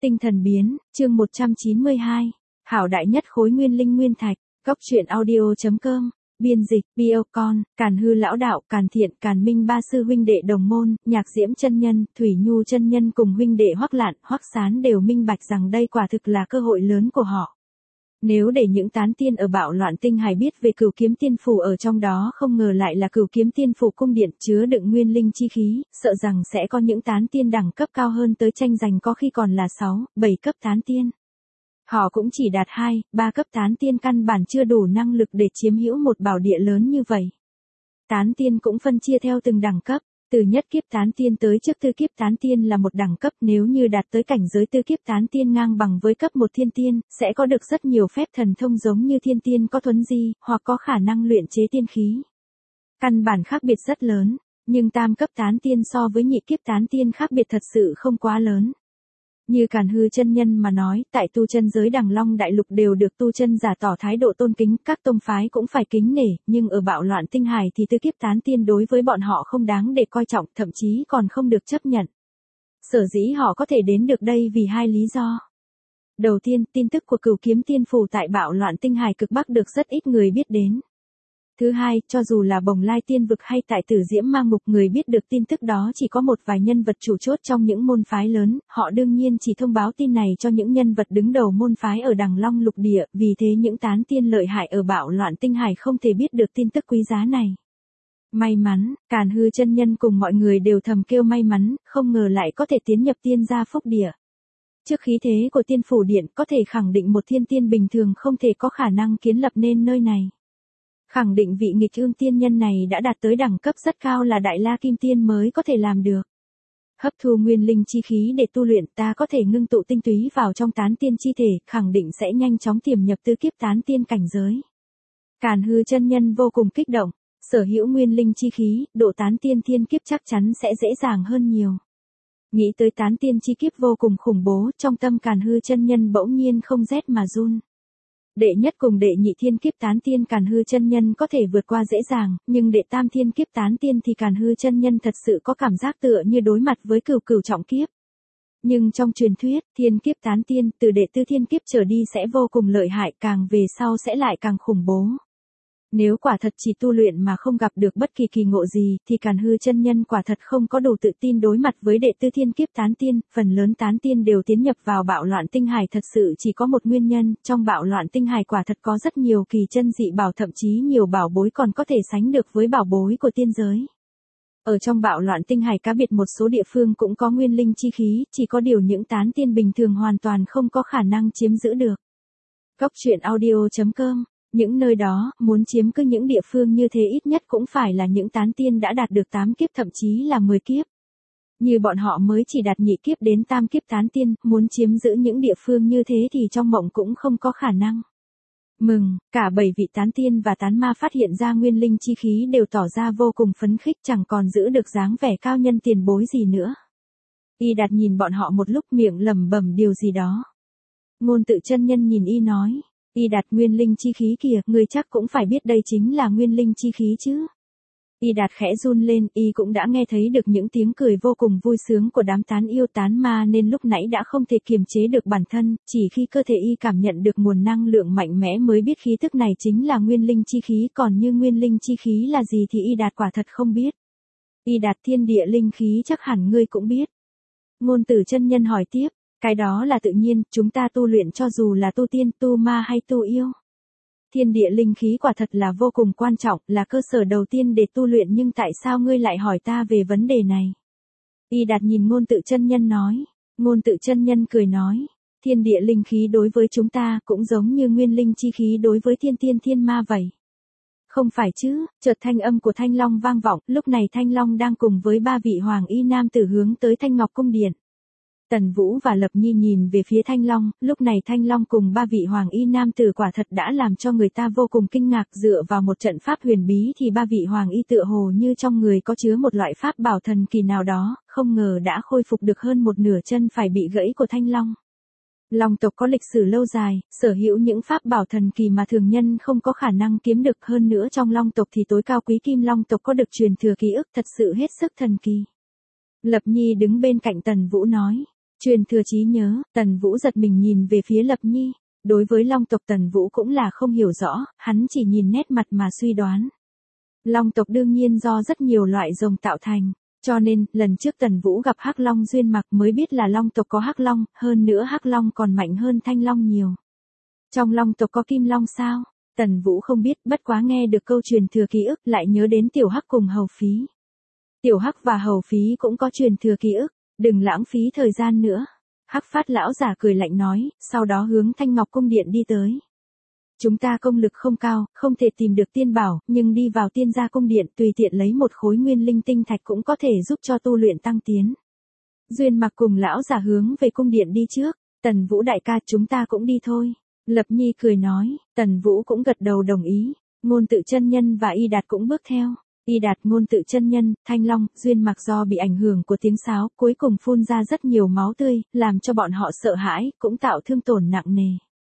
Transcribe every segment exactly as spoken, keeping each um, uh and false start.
Tinh thần biến, chương một trăm chín mươi hai. Hảo đại nhất khối nguyên linh nguyên thạch, góc truyện audio.com, biên dịch, Biocon, Càn Hư lão đạo, Càn Thiện, Càn Minh ba sư huynh đệ đồng môn, Nhạc Diễm chân nhân, Thủy Nhu chân nhân cùng huynh đệ Hoắc Lạn, Hoắc Sán đều minh bạch rằng đây quả thực là cơ hội lớn của họ. Nếu để những tán tiên ở Bạo Loạn Tinh Hải biết về Cửu Kiếm Tiên Phủ ở trong đó không ngờ lại là Cửu Kiếm Tiên Phủ cung điện chứa đựng nguyên linh chi khí, sợ rằng sẽ có những tán tiên đẳng cấp cao hơn tới tranh giành có khi còn là sáu, bảy cấp tán tiên. Họ cũng chỉ đạt hai, ba cấp tán tiên căn bản chưa đủ năng lực để chiếm hữu một bảo địa lớn như vậy. Tán tiên cũng phân chia theo từng đẳng cấp. Từ nhất kiếp tán tiên tới trước tư kiếp tán tiên là một đẳng cấp, nếu như đạt tới cảnh giới tư kiếp tán tiên ngang bằng với cấp một thiên tiên, sẽ có được rất nhiều phép thần thông giống như thiên tiên có thuấn di, hoặc có khả năng luyện chế tiên khí. Căn bản khác biệt rất lớn, nhưng tam cấp tán tiên so với nhị kiếp tán tiên khác biệt thật sự không quá lớn. Như Càn Hư chân nhân mà nói, tại tu chân giới Đằng Long đại lục đều được tu chân giả tỏ thái độ tôn kính, các tông phái cũng phải kính nể, nhưng ở Bạo Loạn Tinh Hải thì tư kiếp tán tiên đối với bọn họ không đáng để coi trọng, thậm chí còn không được chấp nhận. Sở dĩ họ có thể đến được đây vì hai lý do. Đầu tiên, tin tức của Cửu Kiếm Tiên Phủ tại Bạo Loạn Tinh Hải cực Bắc được rất ít người biết đến. Thứ hai, cho dù là Bồng Lai Tiên Vực hay tại Tử Diễm Ma Ngục, người biết được tin tức đó chỉ có một vài nhân vật chủ chốt trong những môn phái lớn, họ đương nhiên chỉ thông báo tin này cho những nhân vật đứng đầu môn phái ở Đằng Long lục địa, vì thế những tán tiên lợi hại ở Bạo Loạn Tinh Hải không thể biết được tin tức quý giá này. May mắn, Càn Hư chân nhân cùng mọi người đều thầm kêu may mắn, không ngờ lại có thể tiến nhập tiên gia phúc địa. Trước khí thế của Tiên Phủ Điện có thể khẳng định một thiên tiên bình thường không thể có khả năng kiến lập nên nơi này. Khẳng định vị nghịch ương tiên nhân này đã đạt tới đẳng cấp rất cao là Đại La Kim Tiên mới có thể làm được. Hấp thu nguyên linh chi khí để tu luyện, ta có thể ngưng tụ tinh túy vào trong tán tiên chi thể, khẳng định sẽ nhanh chóng tiềm nhập tư kiếp tán tiên cảnh giới. Càn Hư chân nhân vô cùng kích động, sở hữu nguyên linh chi khí, độ tán tiên thiên kiếp chắc chắn sẽ dễ dàng hơn nhiều. Nghĩ tới tán tiên chi kiếp vô cùng khủng bố, trong tâm Càn Hư chân nhân bỗng nhiên không rét mà run. Đệ nhất cùng đệ nhị thiên kiếp tán tiên Càn Hư chân nhân có thể vượt qua dễ dàng, nhưng đệ tam thiên kiếp tán tiên thì Càn Hư chân nhân thật sự có cảm giác tựa như đối mặt với cửu cửu trọng kiếp. Nhưng trong truyền thuyết, thiên kiếp tán tiên từ đệ tư thiên kiếp trở đi sẽ vô cùng lợi hại, càng về sau sẽ lại càng khủng bố. Nếu quả thật chỉ tu luyện mà không gặp được bất kỳ kỳ ngộ gì, thì Càn Hư chân nhân quả thật không có đủ tự tin đối mặt với đệ tư thiên kiếp tán tiên, phần lớn tán tiên đều tiến nhập vào Bạo Loạn Tinh Hải thật sự chỉ có một nguyên nhân, trong Bạo Loạn Tinh Hải quả thật có rất nhiều kỳ chân dị bảo, thậm chí nhiều bảo bối còn có thể sánh được với bảo bối của tiên giới. Ở trong Bạo Loạn Tinh Hải cá biệt một số địa phương cũng có nguyên linh chi khí, chỉ có điều những tán tiên bình thường hoàn toàn không có khả năng chiếm giữ được. Góc truyện audio.com. Những nơi đó, muốn chiếm cứ những địa phương như thế ít nhất cũng phải là những tán tiên đã đạt được tám kiếp thậm chí là mười kiếp. Như bọn họ mới chỉ đạt nhị kiếp đến tam kiếp tán tiên, muốn chiếm giữ những địa phương như thế thì trong mộng cũng không có khả năng. Mừng, cả bảy vị tán tiên và tán ma phát hiện ra nguyên linh chi khí đều tỏ ra vô cùng phấn khích, chẳng còn giữ được dáng vẻ cao nhân tiền bối gì nữa. Y Đạt nhìn bọn họ một lúc miệng lẩm bẩm điều gì đó. Ngôn Tự chân nhân nhìn Y nói. Y Đạt, nguyên linh chi khí kìa, người chắc cũng phải biết đây chính là nguyên linh chi khí chứ. Y Đạt khẽ run lên, Y cũng đã nghe thấy được những tiếng cười vô cùng vui sướng của đám tán yêu tán ma nên lúc nãy đã không thể kiềm chế được bản thân, chỉ khi cơ thể Y cảm nhận được nguồn năng lượng mạnh mẽ mới biết khí tức này chính là nguyên linh chi khí, còn như nguyên linh chi khí là gì thì Y Đạt quả thật không biết. Y Đạt, thiên địa linh khí chắc hẳn ngươi cũng biết. Ngôn Tử chân nhân hỏi tiếp. Cái đó là tự nhiên, chúng ta tu luyện cho dù là tu tiên, tu ma hay tu yêu. Thiên địa linh khí quả thật là vô cùng quan trọng, là cơ sở đầu tiên để tu luyện, nhưng tại sao ngươi lại hỏi ta về vấn đề này? Y Đạt nhìn Ngôn Tự chân nhân nói. Ngôn Tự chân nhân cười nói. Thiên địa linh khí đối với chúng ta cũng giống như nguyên linh chi khí đối với thiên tiên thiên ma vậy. Không phải chứ, chợt thanh âm của Thanh Long vang vọng, lúc này Thanh Long đang cùng với ba vị hoàng y nam tử hướng tới Thanh Ngọc Cung Điện. Tần Vũ và Lập Nhi nhìn về phía Thanh Long, lúc này Thanh Long cùng ba vị hoàng y nam tử quả thật đã làm cho người ta vô cùng kinh ngạc, dựa vào một trận pháp huyền bí thì ba vị hoàng y tựa hồ như trong người có chứa một loại pháp bảo thần kỳ nào đó, không ngờ đã khôi phục được hơn một nửa chân phải bị gãy của Thanh Long. Long tộc có lịch sử lâu dài, sở hữu những pháp bảo thần kỳ mà thường nhân không có khả năng kiếm được, hơn nữa trong Long tộc thì tối cao quý Kim Long tộc có được truyền thừa ký ức thật sự hết sức thần kỳ. Lập Nhi đứng bên cạnh Tần Vũ nói. Truyền thừa trí nhớ, Tần Vũ giật mình nhìn về phía Lập Nhi. Đối với Long tộc Tần Vũ cũng là không hiểu rõ, hắn chỉ nhìn nét mặt mà suy đoán. Long tộc đương nhiên do rất nhiều loại rồng tạo thành, cho nên, lần trước Tần Vũ gặp Hắc Long Duyên Mặc mới biết là Long tộc có Hắc Long, hơn nữa Hắc Long còn mạnh hơn Thanh Long nhiều. Trong Long tộc có Kim Long sao? Tần Vũ không biết, bất quá nghe được câu truyền thừa ký ức lại nhớ đến Tiểu Hắc cùng Hầu Phí. Tiểu Hắc và Hầu Phí cũng có truyền thừa ký ức, đừng lãng phí thời gian nữa. Hắc Phát lão giả cười lạnh nói, sau đó hướng Thanh Ngọc cung điện đi tới. Chúng ta công lực không cao, không thể tìm được tiên bảo, nhưng đi vào tiên gia cung điện tùy tiện lấy một khối nguyên linh tinh thạch cũng có thể giúp cho tu luyện tăng tiến. Duyên Mặc cùng lão giả hướng về cung điện đi trước, Tần Vũ đại ca chúng ta cũng đi thôi. Lập Nhi cười nói, Tần Vũ cũng gật đầu đồng ý, Ngôn Tự chân nhân và Y Đạt cũng bước theo. Y Đạt, Ngôn Tự chân nhân, Thanh Long, Duyên Mặc do bị ảnh hưởng của tiếng sáo, cuối cùng phun ra rất nhiều máu tươi, làm cho bọn họ sợ hãi, cũng tạo thương tổn nặng nề.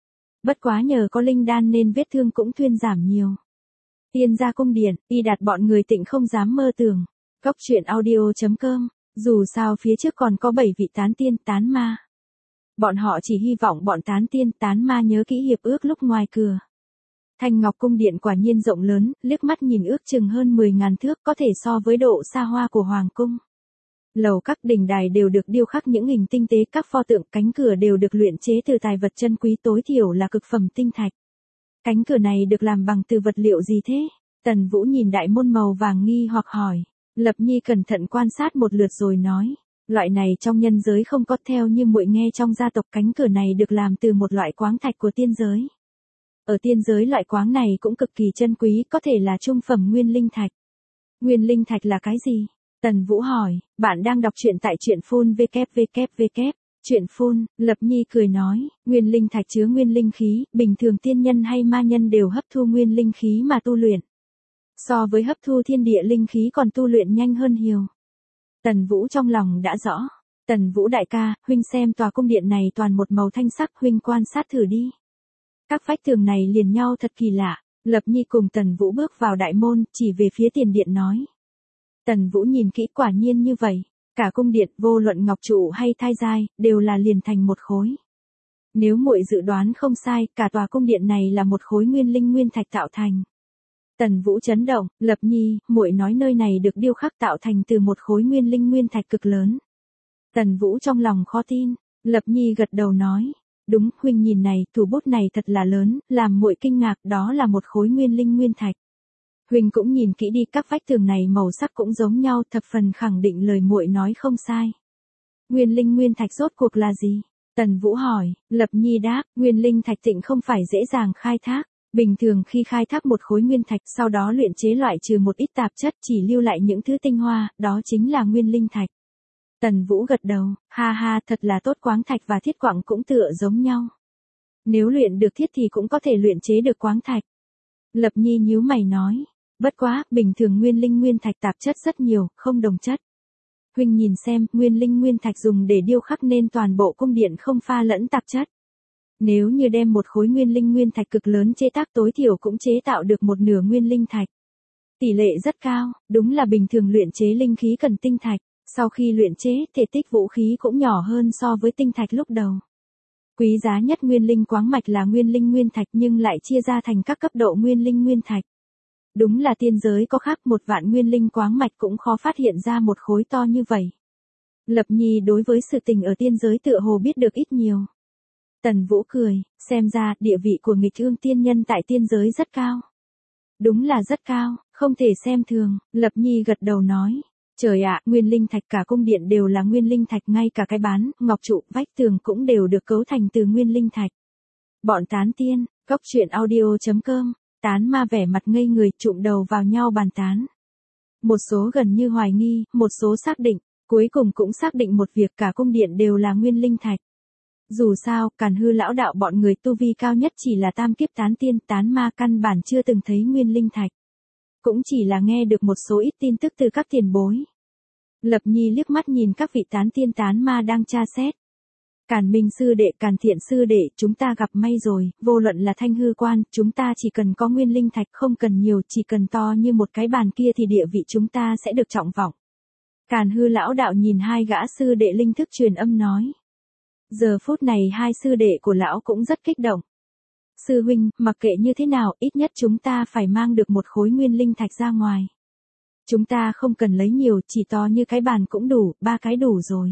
Bất quá nhờ có linh đan nên vết thương cũng thuyên giảm nhiều. Tiên gia cung điện, Y Đạt bọn người tịnh không dám mơ tưởng. Cốc truyện audio chấm com, dù sao phía trước còn có bảy vị tán tiên tán ma. Bọn họ chỉ hy vọng bọn tán tiên tán ma nhớ kỹ hiệp ước lúc ngoài cửa. Thanh Ngọc cung điện quả nhiên rộng lớn, liếc mắt nhìn ước chừng hơn mười ngàn thước, có thể so với độ xa hoa của hoàng cung. Lầu các đỉnh đài đều được điêu khắc những hình tinh tế, các pho tượng, cánh cửa đều được luyện chế từ tài vật chân quý, tối thiểu là cực phẩm tinh thạch. Cánh cửa này được làm bằng từ vật liệu gì thế? Tần Vũ nhìn đại môn màu vàng nghi hoặc hỏi. Lập Nhi cẩn thận quan sát một lượt rồi nói, loại này trong nhân giới không có, theo như muội nghe trong gia tộc, cánh cửa này được làm từ một loại quáng thạch của tiên giới. Ở tiên giới loại quáng này cũng cực kỳ chân quý, có thể là trung phẩm nguyên linh thạch. Nguyên linh thạch là cái gì? Tần Vũ hỏi, bạn đang đọc truyện tại truyện phun vê vê vê, truyện phun, Lập Nhi cười nói, nguyên linh thạch chứa nguyên linh khí, bình thường tiên nhân hay ma nhân đều hấp thu nguyên linh khí mà tu luyện. So với hấp thu thiên địa linh khí còn tu luyện nhanh hơn nhiều. Tần Vũ trong lòng đã rõ. Tần Vũ đại ca, huynh xem tòa cung điện này toàn một màu thanh sắc, huynh quan sát thử đi. Các vách tường này liền nhau thật kỳ lạ. Lập Nhi cùng Tần Vũ bước vào đại môn, chỉ về phía tiền điện nói. Tần Vũ nhìn kỹ, quả nhiên như vậy. Cả cung điện, vô luận ngọc trụ hay thai giai, đều là liền thành một khối. Nếu muội dự đoán không sai, cả tòa cung điện này là một khối nguyên linh nguyên thạch tạo thành. Tần Vũ chấn động, Lập Nhi, muội nói nơi này được điêu khắc tạo thành từ một khối nguyên linh nguyên thạch cực lớn. Tần Vũ trong lòng khó tin, Lập Nhi gật đầu nói, đúng, huynh nhìn này, thủ bút này thật là lớn, làm muội kinh ngạc, đó là một khối nguyên linh nguyên thạch. Huynh cũng nhìn kỹ đi, các vách tường này màu sắc cũng giống nhau, thập phần khẳng định lời muội nói không sai. Nguyên linh nguyên thạch rốt cuộc là gì? Tần Vũ hỏi. Lập Nhi đáp, nguyên linh thạch tịnh không phải dễ dàng khai thác. Bình thường khi khai thác một khối nguyên thạch, sau đó luyện chế loại trừ một ít tạp chất, chỉ lưu lại những thứ tinh hoa, đó chính là nguyên linh thạch. Tần Vũ gật đầu, ha ha, thật là tốt, quáng thạch và thiết quặng cũng tựa giống nhau. Nếu luyện được thiết thì cũng có thể luyện chế được quáng thạch. Lập Nhi nhíu mày nói, bất quá, bình thường nguyên linh nguyên thạch tạp chất rất nhiều, không đồng chất. Huynh nhìn xem, nguyên linh nguyên thạch dùng để điêu khắc nên toàn bộ cung điện không pha lẫn tạp chất. Nếu như đem một khối nguyên linh nguyên thạch cực lớn chế tác, tối thiểu cũng chế tạo được một nửa nguyên linh thạch. Tỷ lệ rất cao, đúng là bình thường luyện chế linh khí cần tinh thạch, sau khi luyện chế, thể tích vũ khí cũng nhỏ hơn so với tinh thạch lúc đầu. Quý giá nhất nguyên linh quáng mạch là nguyên linh nguyên thạch, nhưng lại chia ra thành các cấp độ nguyên linh nguyên thạch. Đúng là tiên giới có khác, một vạn nguyên linh quáng mạch cũng khó phát hiện ra một khối to như vậy. Lập Nhi đối với sự tình ở tiên giới tựa hồ biết được ít nhiều. Tần Vũ cười, xem ra địa vị của nghịch ương tiên nhân tại tiên giới rất cao. Đúng là rất cao, không thể xem thường. Lập Nhi gật đầu nói, trời ạ, nguyên linh thạch cả cung điện đều là nguyên linh thạch, ngay cả cái bán, ngọc trụ, vách tường cũng đều được cấu thành từ nguyên linh thạch. Bọn tán tiên, cốc truyện audio chấm com, tán ma vẻ mặt ngây người, trụm đầu vào nhau bàn tán. Một số gần như hoài nghi, một số xác định, cuối cùng cũng xác định một việc, cả cung điện đều là nguyên linh thạch. Dù sao, Càn Hư lão đạo bọn người tu vi cao nhất chỉ là tam kiếp tán tiên, tán ma căn bản chưa từng thấy nguyên linh thạch. Cũng chỉ là nghe được một số ít tin tức từ các tiền bối. Lập Nhi liếc mắt nhìn các vị tán tiên tán ma đang tra xét. Càn Minh sư đệ, Càn Thiện sư đệ, chúng ta gặp may rồi, vô luận là Thanh Hư quan, chúng ta chỉ cần có nguyên linh thạch, không cần nhiều, chỉ cần to như một cái bàn kia thì địa vị chúng ta sẽ được trọng vọng. Càn Hư lão đạo nhìn hai gã sư đệ linh thức truyền âm nói. Giờ phút này hai sư đệ của lão cũng rất kích động. Sư huynh, mặc kệ như thế nào, ít nhất chúng ta phải mang được một khối nguyên linh thạch ra ngoài. Chúng ta không cần lấy nhiều, chỉ to như cái bàn cũng đủ, ba cái đủ rồi.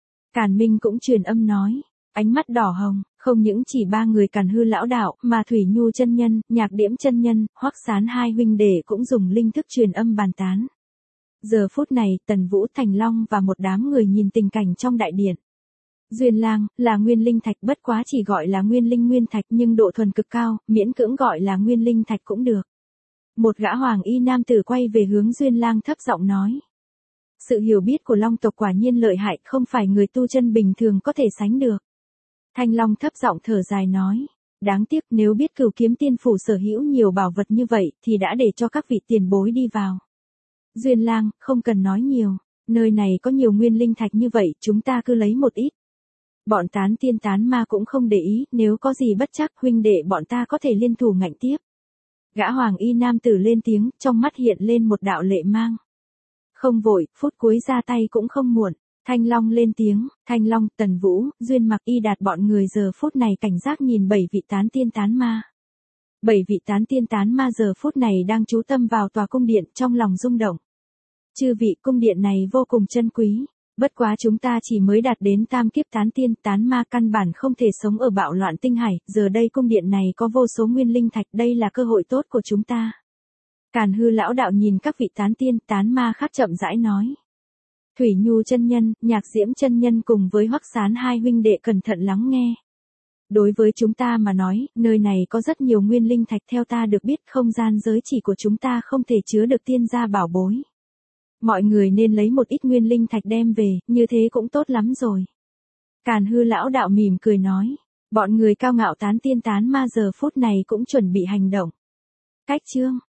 Càn Minh cũng truyền âm nói, ánh mắt đỏ hồng, không những chỉ ba người Càn Hư lão đạo, mà Thủy Nhu chân nhân, Nhạc Điễm chân nhân, Hoắc Sán hai huynh đệ cũng dùng linh thức truyền âm bàn tán. Giờ phút này, Tần Vũ, Thành Long và một đám người nhìn tình cảnh trong đại điện. Duyên Lang, là nguyên linh thạch, bất quá chỉ gọi là nguyên linh nguyên thạch nhưng độ thuần cực cao, miễn cưỡng gọi là nguyên linh thạch cũng được. Một gã hoàng y nam tử quay về hướng Duyên Lang thấp giọng nói. Sự hiểu biết của Long tộc quả nhiên lợi hại, không phải người tu chân bình thường có thể sánh được. Thanh Long thấp giọng thở dài nói. Đáng tiếc, nếu biết Cửu Kiếm Tiên phủ sở hữu nhiều bảo vật như vậy, thì đã để cho các vị tiền bối đi vào. Duyên Lang, không cần nói nhiều. Nơi này có nhiều nguyên linh thạch như vậy, chúng ta cứ lấy một ít. Bọn tán tiên tán ma cũng không để ý, nếu có gì bất chắc huynh đệ bọn ta có thể liên thủ ngạnh tiếp. Gã hoàng y nam tử lên tiếng, trong mắt hiện lên một đạo lệ mang. Không vội, phút cuối ra tay cũng không muộn. Thanh Long lên tiếng, Thanh Long, Tần Vũ, Duyên Mặc Y Đạt bọn người giờ phút này cảnh giác nhìn bảy vị tán tiên tán ma. Bảy vị tán tiên tán ma giờ phút này đang chú tâm vào tòa cung điện, trong lòng rung động. Chư vị, cung điện này vô cùng chân quý. Bất quá chúng ta chỉ mới đạt đến tam kiếp tán tiên, tán ma căn bản không thể sống ở bạo loạn tinh hải, giờ đây cung điện này có vô số nguyên linh thạch, đây là cơ hội tốt của chúng ta. Càn Hư lão đạo nhìn các vị tán tiên, tán ma khác chậm rãi nói. Thủy Nhu chân nhân, Nhạc Diễm chân nhân cùng với Hoắc Sán hai huynh đệ cẩn thận lắng nghe. Đối với chúng ta mà nói, nơi này có rất nhiều nguyên linh thạch, theo ta được biết không gian giới chỉ của chúng ta không thể chứa được tiên gia bảo bối. Mọi người nên lấy một ít nguyên linh thạch đem về, như thế cũng tốt lắm rồi. Càn Hư lão đạo mỉm cười nói. Bọn người cao ngạo tán tiên tán ma giờ phút này cũng chuẩn bị hành động. Cách chương